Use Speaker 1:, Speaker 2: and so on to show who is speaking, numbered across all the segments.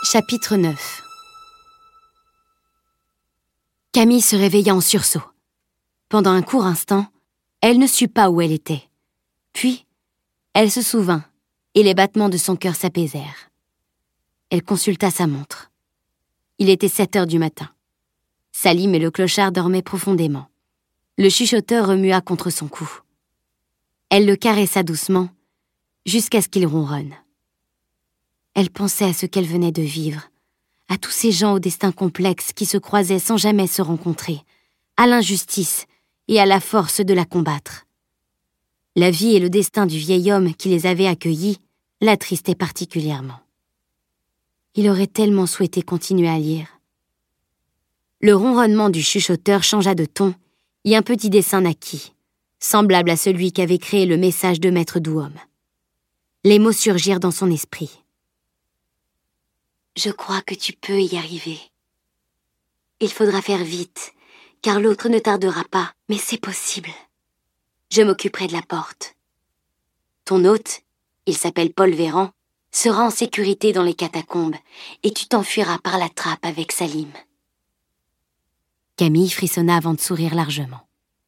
Speaker 1: Chapitre 9. Camille se réveilla en sursaut. Pendant un court instant, elle ne sut pas où elle était. Puis, elle se souvint, et les battements de son cœur s'apaisèrent. Elle consulta sa montre. Il était 7 heures du matin. Salim et le clochard dormaient profondément. Le chuchoteur remua contre son cou. Elle le caressa doucement, jusqu'à ce qu'il ronronne. Elle pensait à ce qu'elle venait de vivre, à tous ces gens au destin complexe qui se croisaient sans jamais se rencontrer, à l'injustice et à la force de la combattre. La vie et le destin du vieil homme qui les avait accueillis l'attristaient particulièrement. Il aurait tellement souhaité continuer à lire. Le ronronnement du chuchoteur changea de ton et un petit dessin naquit, semblable à celui qu'avait créé le message de Maître Douhomme. Les mots surgirent dans son esprit. « Je crois que tu peux y arriver. Il faudra faire vite, car l'autre ne tardera pas, mais c'est possible. Je m'occuperai de la porte. Ton hôte, il s'appelle Paul Véran, sera en sécurité dans les catacombes, et tu t'enfuiras par la trappe avec Salim. » Camille frissonna avant de sourire largement.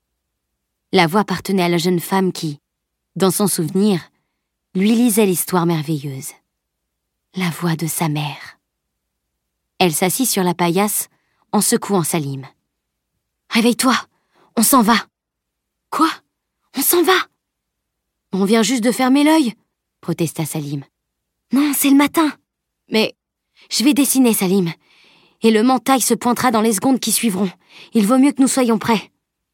Speaker 1: La voix appartenait à la jeune femme qui, dans son souvenir, lui lisait l'histoire merveilleuse. La voix de sa mère. Elle s'assit sur la paillasse en secouant Salim. « Réveille-toi, on s'en va. »« Quoi ? On s'en va ?»« On vient juste de fermer l'œil, » protesta Salim. « Non, c'est le matin. »« Mais je vais dessiner, Salim, et le mentaille se pointera dans les secondes qui suivront. Il vaut mieux que nous soyons prêts. »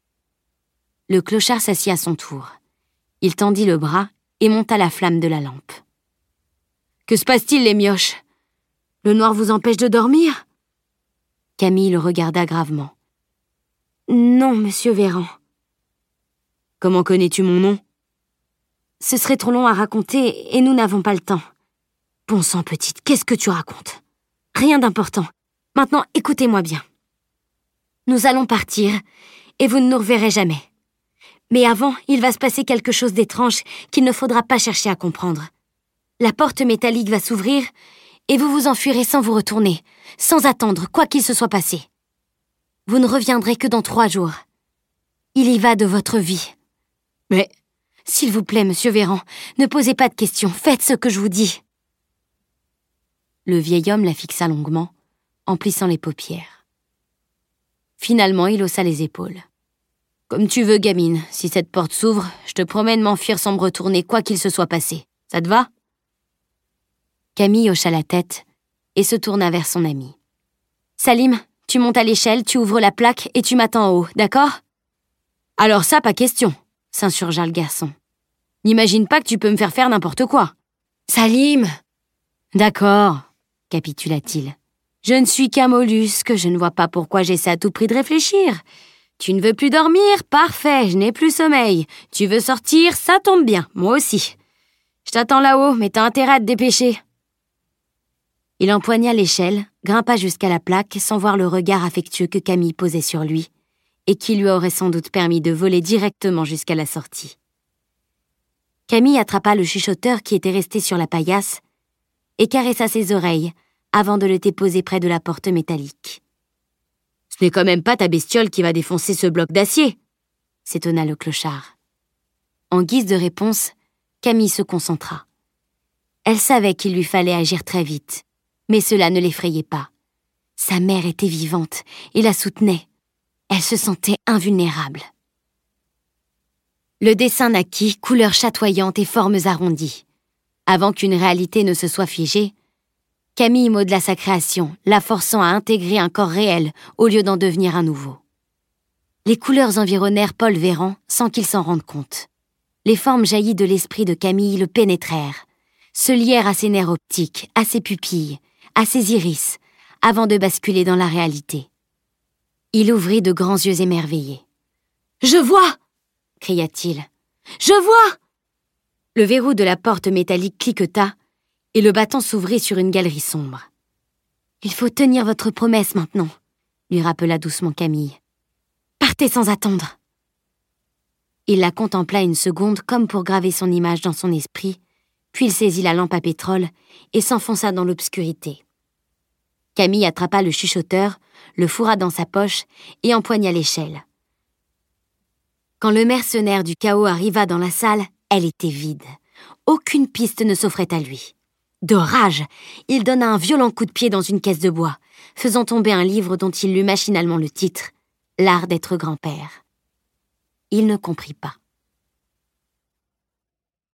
Speaker 1: Le clochard s'assit à son tour. Il tendit le bras et monta la flamme de la lampe. « Que se passe-t-il, les mioches ? Le noir vous empêche de dormir ?» Camille le regarda gravement. « Non, monsieur Véran. »« Comment connais-tu mon nom ? » ?»« Ce serait trop long à raconter et nous n'avons pas le temps. »« Bon sang, petite, qu'est-ce que tu racontes ? Rien d'important. Maintenant, écoutez-moi bien. Nous allons partir et vous ne nous reverrez jamais. Mais avant, il va se passer quelque chose d'étrange qu'il ne faudra pas chercher à comprendre. La porte métallique va s'ouvrir et vous vous enfuirez sans vous retourner, sans attendre quoi qu'il se soit passé. Vous ne reviendrez que dans 3 jours. Il y va de votre vie. Mais, s'il vous plaît, monsieur Véran, ne posez pas de questions, faites ce que je vous dis. » Le vieil homme la fixa longuement, en plissant les paupières. Finalement, il haussa les épaules. « Comme tu veux, gamine, si cette porte s'ouvre, je te promets de m'enfuir sans me retourner quoi qu'il se soit passé. Ça te va ?» Camille hocha la tête et se tourna vers son ami. « Salim, tu montes à l'échelle, tu ouvres la plaque et tu m'attends en haut, d'accord ?»« Alors ça, pas question, » s'insurgea le garçon. « N'imagine pas que tu peux me faire n'importe quoi. »« Salim !»« D'accord, » capitula-t-il. « Je ne suis qu'un mollusque, je ne vois pas pourquoi j'essaie à tout prix de réfléchir. Tu ne veux plus dormir ? Parfait, je n'ai plus sommeil. Tu veux sortir ? Ça tombe bien, moi aussi. Je t'attends là-haut, mais t'as intérêt à te dépêcher. » Il empoigna l'échelle, grimpa jusqu'à la plaque sans voir le regard affectueux que Camille posait sur lui et qui lui aurait sans doute permis de voler directement jusqu'à la sortie. Camille attrapa le chuchoteur qui était resté sur la paillasse et caressa ses oreilles avant de le déposer près de la porte métallique. « Ce n'est quand même pas ta bestiole qui va défoncer ce bloc d'acier !» s'étonna le clochard. En guise de réponse, Camille se concentra. Elle savait qu'il lui fallait agir très vite, mais cela ne l'effrayait pas. Sa mère était vivante et la soutenait. Elle se sentait invulnérable. Le dessin naquit, couleurs chatoyantes et formes arrondies. Avant qu'une réalité ne se soit figée, Camille modela sa création, la forçant à intégrer un corps réel au lieu d'en devenir un nouveau. Les couleurs environnèrent Paul Véran sans qu'il s'en rende compte. Les formes jaillies de l'esprit de Camille le pénétrèrent, se lièrent à ses nerfs optiques, à ses pupilles, à ses iris, avant de basculer dans la réalité. Il ouvrit de grands yeux émerveillés. « Je vois !» cria-t-il. « Je vois !» Le verrou de la porte métallique cliqueta et le battant s'ouvrit sur une galerie sombre. « Il faut tenir votre promesse maintenant », lui rappela doucement Camille. « Partez sans attendre. » Il la contempla une seconde comme pour graver son image dans son esprit, puis il saisit la lampe à pétrole et s'enfonça dans l'obscurité. Camille attrapa le chuchoteur, le fourra dans sa poche et empoigna l'échelle. Quand le mercenaire du chaos arriva dans la salle, elle était vide. Aucune piste ne s'offrait à lui. De rage, il donna un violent coup de pied dans une caisse de bois, faisant tomber un livre dont il lut machinalement le titre, « L'art d'être grand-père ». Il ne comprit pas.